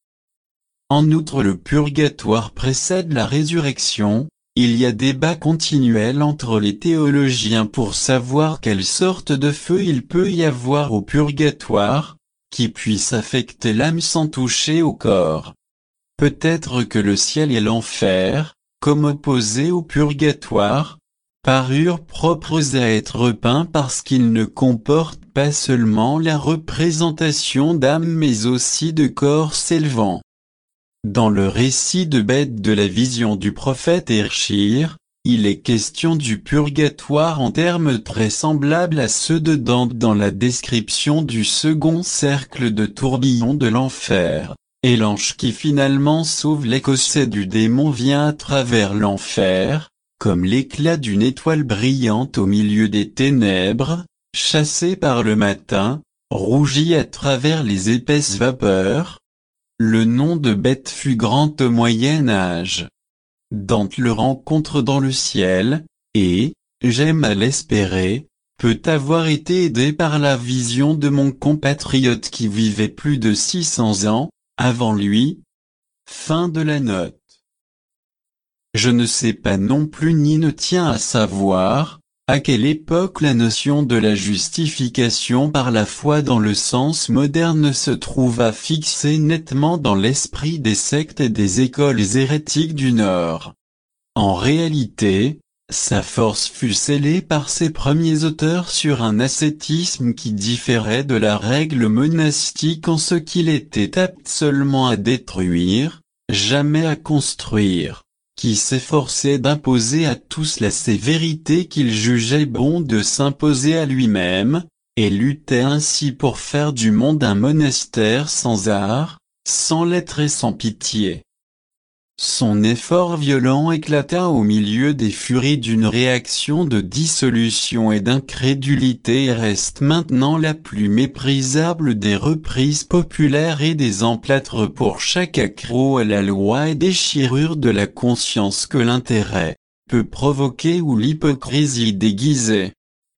En outre, le purgatoire précède la résurrection. Il y a débat continuel entre les théologiens pour savoir quelle sorte de feu il peut y avoir au purgatoire, qui puisse affecter l'âme sans toucher au corps. Peut-être que le ciel et l'enfer, comme opposés au purgatoire, parurent propres à être peints parce qu'ils ne comportent pas seulement la représentation d'âme mais aussi de corps s'élevant. Dans le récit de Bède de la vision du prophète Hérchir, il est question du purgatoire en termes très semblables à ceux de Dante dans la description du second cercle de tourbillon de l'enfer, et l'ange qui finalement sauve l'Écossais du démon vient à travers l'enfer, comme l'éclat d'une étoile brillante au milieu des ténèbres, chassé par le matin, rougit à travers les épaisses vapeurs. Le nom de Bède fut grand au Moyen Âge. Dante le rencontre dans le ciel, et, j'aime à l'espérer, peut avoir été aidé par la vision de mon compatriote qui vivait plus de 600 ans, avant lui. Fin de la note. Je ne sais pas non plus ni ne tiens à savoir, à quelle époque la notion de la justification par la foi dans le sens moderne se trouva fixée nettement dans l'esprit des sectes et des écoles hérétiques du Nord. En réalité, sa force fut scellée par ses premiers auteurs sur un ascétisme qui différait de la règle monastique en ce qu'il était apte seulement à détruire, jamais à construire, qui s'efforçait d'imposer à tous la sévérité qu'il jugeait bon de s'imposer à lui-même, et luttait ainsi pour faire du monde un monastère sans art, sans lettres et sans pitié. Son effort violent éclata au milieu des furies d'une réaction de dissolution et d'incrédulité et reste maintenant la plus méprisable des reprises populaires et des emplâtres pour chaque accroc à la loi et déchirure de la conscience que l'intérêt peut provoquer ou l'hypocrisie déguisée.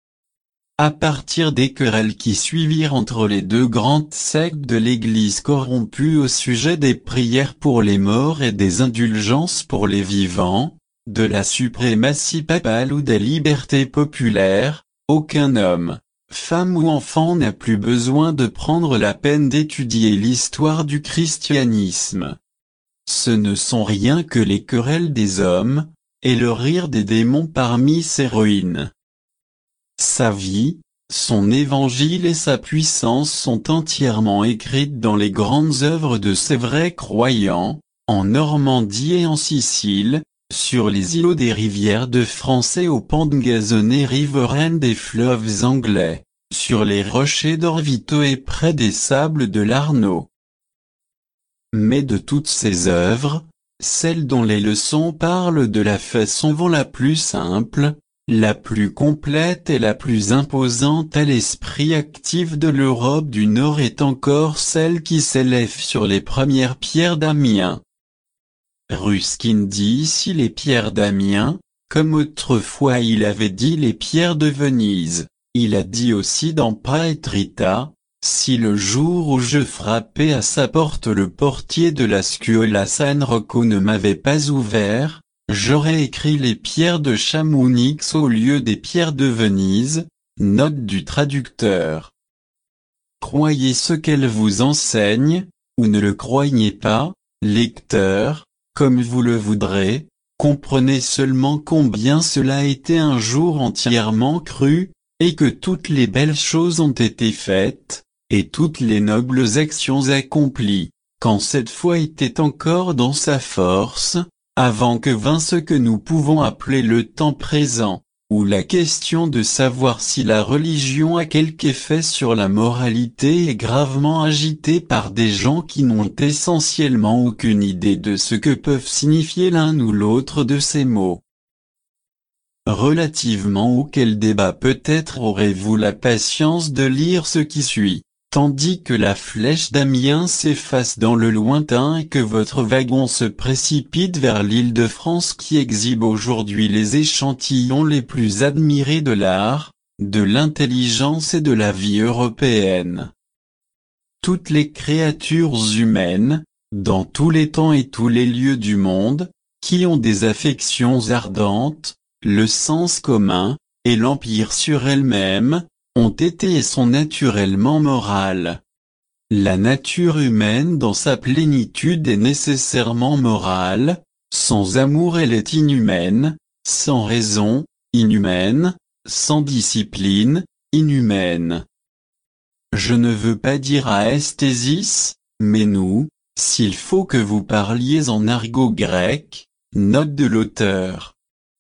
À partir des querelles qui suivirent entre les deux grandes sectes de l'Église corrompue au sujet des prières pour les morts et des indulgences pour les vivants, de la suprématie papale ou des libertés populaires, aucun homme, femme ou enfant n'a plus besoin de prendre la peine d'étudier l'histoire du christianisme. Ce ne sont rien que les querelles des hommes, et le rire des démons parmi ses ruines. Sa vie, son évangile et sa puissance sont entièrement écrites dans les grandes œuvres de ces vrais croyants, en Normandie et en Sicile, sur les îlots des rivières de France et aux pentes gazonnées riveraines des fleuves anglais, sur les rochers d'Orvieto et près des sables de l'Arno. Mais de toutes ces œuvres, celle dont les leçons parlent de la façon la plus simple, la plus complète et la plus imposante à l'esprit actif de l'Europe du Nord est encore celle qui s'élève sur les premières pierres d'Amiens. Ruskin dit ici les pierres d'Amiens, comme autrefois il avait dit les pierres de Venise. Il a dit aussi dans Paetrita, si le jour où je frappais à sa porte le portier de la Scuola San Rocco ne m'avait pas ouvert, j'aurais écrit les pierres de Chamonix au lieu des pierres de Venise. Note du traducteur. Croyez ce qu'elle vous enseigne, ou ne le croyez pas, lecteur, comme vous le voudrez, comprenez seulement combien cela a été un jour entièrement cru, et que toutes les belles choses ont été faites, et toutes les nobles actions accomplies, quand cette foi était encore dans sa force, avant que vint ce que nous pouvons appeler le temps présent, où la question de savoir si la religion a quelque effet sur la moralité est gravement agitée par des gens qui n'ont essentiellement aucune idée de ce que peuvent signifier l'un ou l'autre de ces mots. Relativement auquel débat peut-être aurez-vous la patience de lire ce qui suit, tandis que la flèche d'Amiens s'efface dans le lointain et que votre wagon se précipite vers l'Île-de-France qui exhibe aujourd'hui les échantillons les plus admirés de l'art, de l'intelligence et de la vie européenne. Toutes les créatures humaines, dans tous les temps et tous les lieux du monde, qui ont des affections ardentes, le sens commun, et l'empire sur elles-mêmes, ont été et sont naturellement morales. La nature humaine dans sa plénitude est nécessairement morale, sans amour elle est inhumaine, sans raison, inhumaine, sans discipline, inhumaine. Je ne veux pas dire à Esthésis, mais nous, s'il faut que vous parliez en argot grec, note de l'auteur.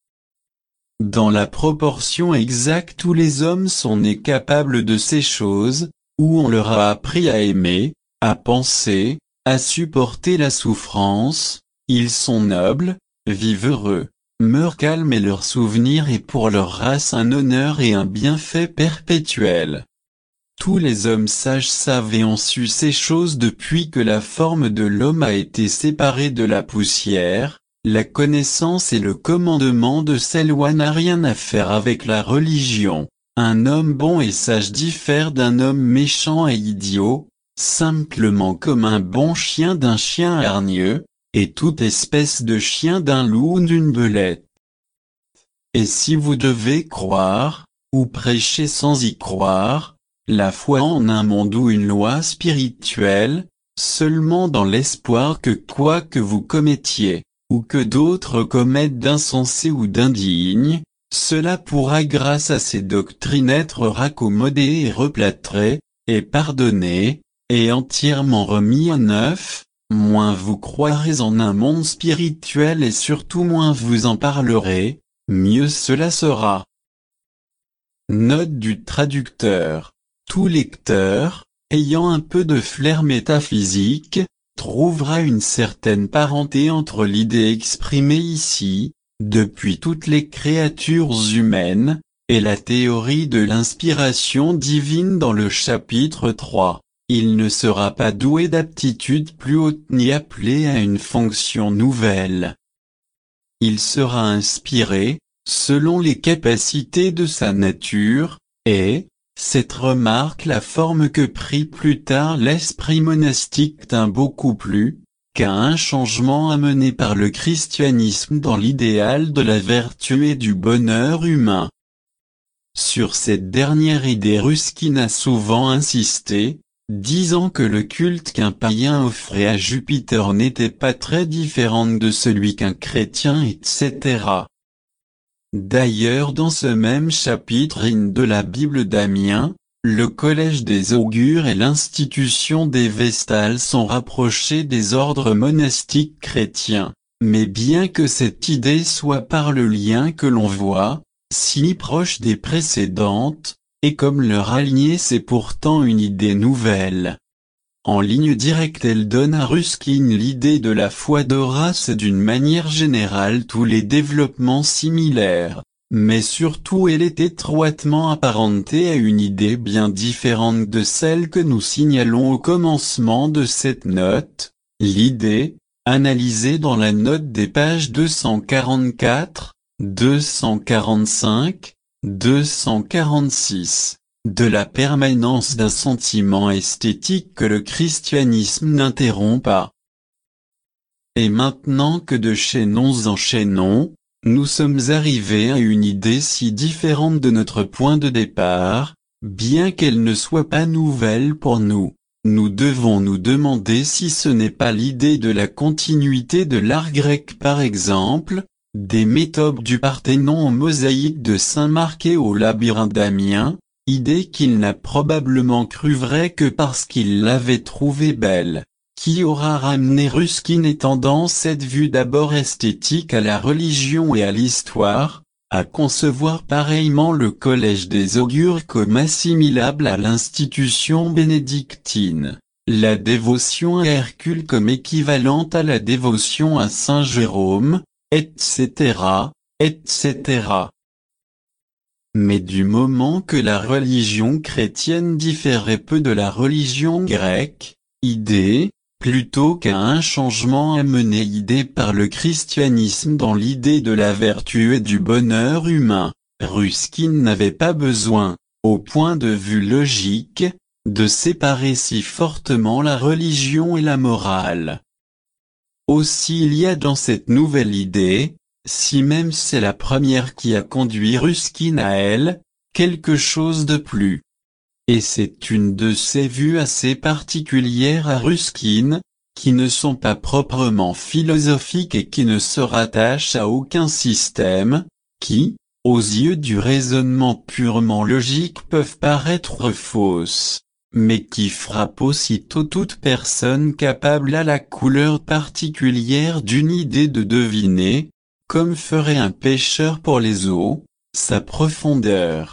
Dans la proportion exacte où les hommes sont nés capables de ces choses, où on leur a appris à aimer, à penser, à supporter la souffrance, ils sont nobles, vivent heureux, meurent calmes et leur souvenir est pour leur race un honneur et un bienfait perpétuel. Tous les hommes sages savent et ont su ces choses depuis que la forme de l'homme a été séparée de la poussière. La connaissance et le commandement de cette loi n'a rien à faire avec la religion. Un homme bon et sage diffère d'un homme méchant et idiot, simplement comme un bon chien d'un chien hargneux, et toute espèce de chien d'un loup ou d'une belette. Et si vous devez croire, ou prêcher sans y croire, la foi en un monde ou une loi spirituelle, seulement dans l'espoir que quoi que vous commettiez, ou que d'autres commettent d'insensés ou d'indignes, cela pourra grâce à ces doctrines être raccommodé et replâtré, et pardonné, et entièrement remis à neuf, moins vous croirez en un monde spirituel et surtout moins vous en parlerez, mieux cela sera. Note du traducteur. Tout lecteur, ayant un peu de flair métaphysique, trouvera une certaine parenté entre l'idée exprimée ici, depuis toutes les créatures humaines, et la théorie de l'inspiration divine dans le chapitre 3. Il ne sera pas doué d'aptitude plus haute ni appelé à une fonction nouvelle. Il sera inspiré, selon les capacités de sa nature, et, cette remarque la forme que prit plus tard l'esprit monastique tint beaucoup plus, qu'à un changement amené par le christianisme dans l'idéal de la vertu et du bonheur humain. Sur cette dernière idée Ruskin a souvent insisté, disant que le culte qu'un païen offrait à Jupiter n'était pas très différent de celui qu'un chrétien etc. D'ailleurs dans ce même chapitre de la Bible d'Amiens, le collège des augures et l'institution des Vestales sont rapprochés des ordres monastiques chrétiens, mais bien que cette idée soit par le lien que l'on voit, si proche des précédentes, et comme leur allier c'est pourtant une idée nouvelle. En ligne directe elle donne à Ruskin l'idée de la foi d'Horace et d'une manière générale tous les développements similaires, mais surtout elle est étroitement apparentée à une idée bien différente de celle que nous signalons au commencement de cette note, l'idée, analysée dans la note des pages 244, 245, 246. De la permanence d'un sentiment esthétique que le christianisme n'interrompt pas. Et maintenant que de chaînons en chaînons, nous sommes arrivés à une idée si différente de notre point de départ, bien qu'elle ne soit pas nouvelle pour nous, nous devons nous demander si ce n'est pas l'idée de la continuité de l'art grec par exemple, des métopes du Parthénon aux mosaïques de Saint-Marc et au labyrinthe d'Amiens, idée qu'il n'a probablement cru vraie que parce qu'il l'avait trouvée belle, qui aura ramené Ruskin étendant cette vue d'abord esthétique à la religion et à l'histoire, à concevoir pareillement le collège des augures comme assimilable à l'institution bénédictine, la dévotion à Hercule comme équivalente à la dévotion à Saint Jérôme, etc., etc. Mais du moment que la religion chrétienne différait peu de la religion grecque, idée, plutôt qu'à un changement amené idée par le christianisme dans l'idée de la vertu et du bonheur humain, Ruskin n'avait pas besoin, au point de vue logique, de séparer si fortement la religion et la morale. Aussi il y a dans cette nouvelle idée, si même c'est la première qui a conduit Ruskin à elle, quelque chose de plus. Et c'est une de ces vues assez particulières à Ruskin, qui ne sont pas proprement philosophiques et qui ne se rattachent à aucun système, qui, aux yeux du raisonnement purement logique peuvent paraître fausses, mais qui frappent aussitôt toute personne capable à la couleur particulière d'une idée de deviner, comme ferait un pêcheur pour les eaux, sa profondeur.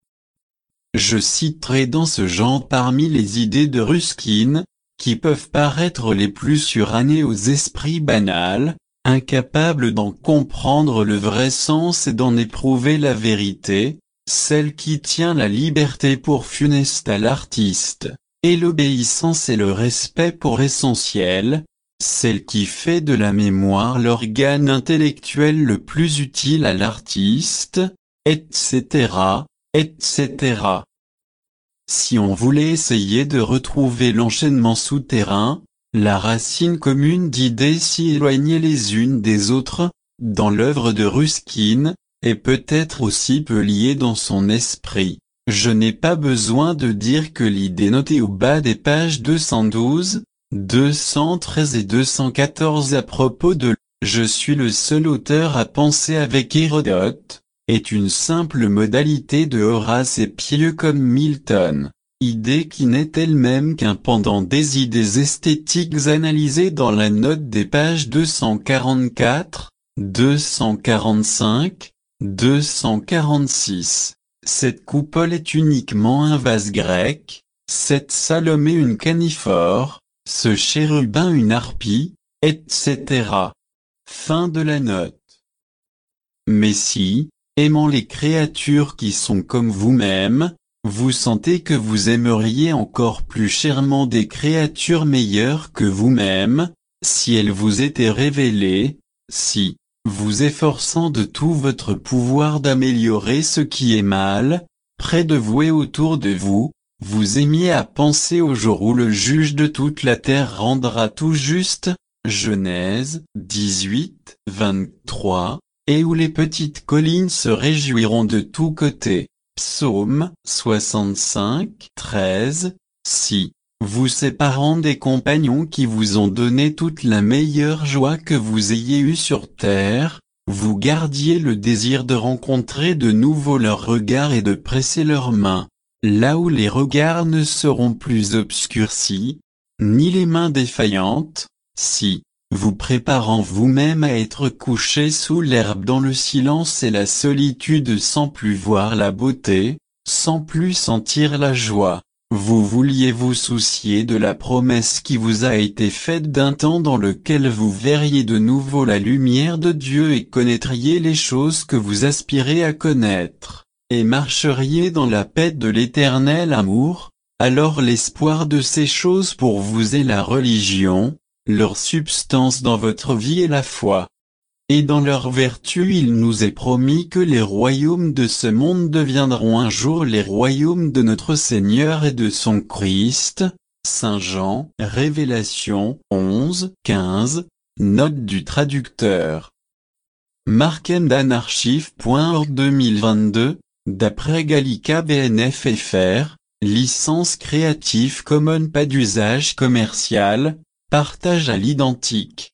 Je citerai dans ce genre parmi les idées de Ruskin, qui peuvent paraître les plus surannées aux esprits banals, incapables d'en comprendre le vrai sens et d'en éprouver la vérité, celle qui tient la liberté pour funeste à l'artiste, et l'obéissance et le respect pour essentiel, celle qui fait de la mémoire l'organe intellectuel le plus utile à l'artiste, etc., etc. Si on voulait essayer de retrouver l'enchaînement souterrain, la racine commune d'idées si éloignées les unes des autres, dans l'œuvre de Ruskin, est peut-être aussi peu liée dans son esprit. Je n'ai pas besoin de dire que l'idée notée au bas des pages 212, 213 et 214 à propos de « Je suis le seul auteur à penser avec Hérodote » est une simple modalité de Horace et pieux comme Milton, idée qui n'est elle-même qu'un pendant des idées esthétiques analysées dans la note des pages 244, 245, 246. Cette coupole est uniquement un vase grec, cette Salomé une caniphore, ce chérubin une harpie, etc. Fin de la note. Mais si, aimant les créatures qui sont comme vous-même, vous sentez que vous aimeriez encore plus chèrement des créatures meilleures que vous-même, si elles vous étaient révélées, si, vous efforçant de tout votre pouvoir d'améliorer ce qui est mal, près de vous et autour de vous, vous aimiez à penser au jour où le juge de toute la terre rendra tout juste, Genèse 18, 23, et où les petites collines se réjouiront de tous côtés. Psaume 65, 13, si, vous séparant des compagnons qui vous ont donné toute la meilleure joie que vous ayez eue sur terre, vous gardiez le désir de rencontrer de nouveau leurs regards et de presser leurs mains, là où les regards ne seront plus obscurcis, ni les mains défaillantes, si, vous préparant vous-même à être couché sous l'herbe dans le silence et la solitude sans plus voir la beauté, sans plus sentir la joie, vous vouliez vous soucier de la promesse qui vous a été faite d'un temps dans lequel vous verriez de nouveau la lumière de Dieu et connaîtriez les choses que vous aspirez à connaître, et marcheriez dans la paix de l'éternel amour, alors l'espoir de ces choses pour vous est la religion, leur substance dans votre vie est la foi. Et dans leur vertu il nous est promis que les royaumes de ce monde deviendront un jour les royaumes de notre Seigneur et de son Christ. Saint Jean, Révélation 11, 15, note du traducteur. Markendanarchive.org 2022, d'après Gallica BNF FR, licence Creative Commons pas d'usage commercial, partage à l'identique.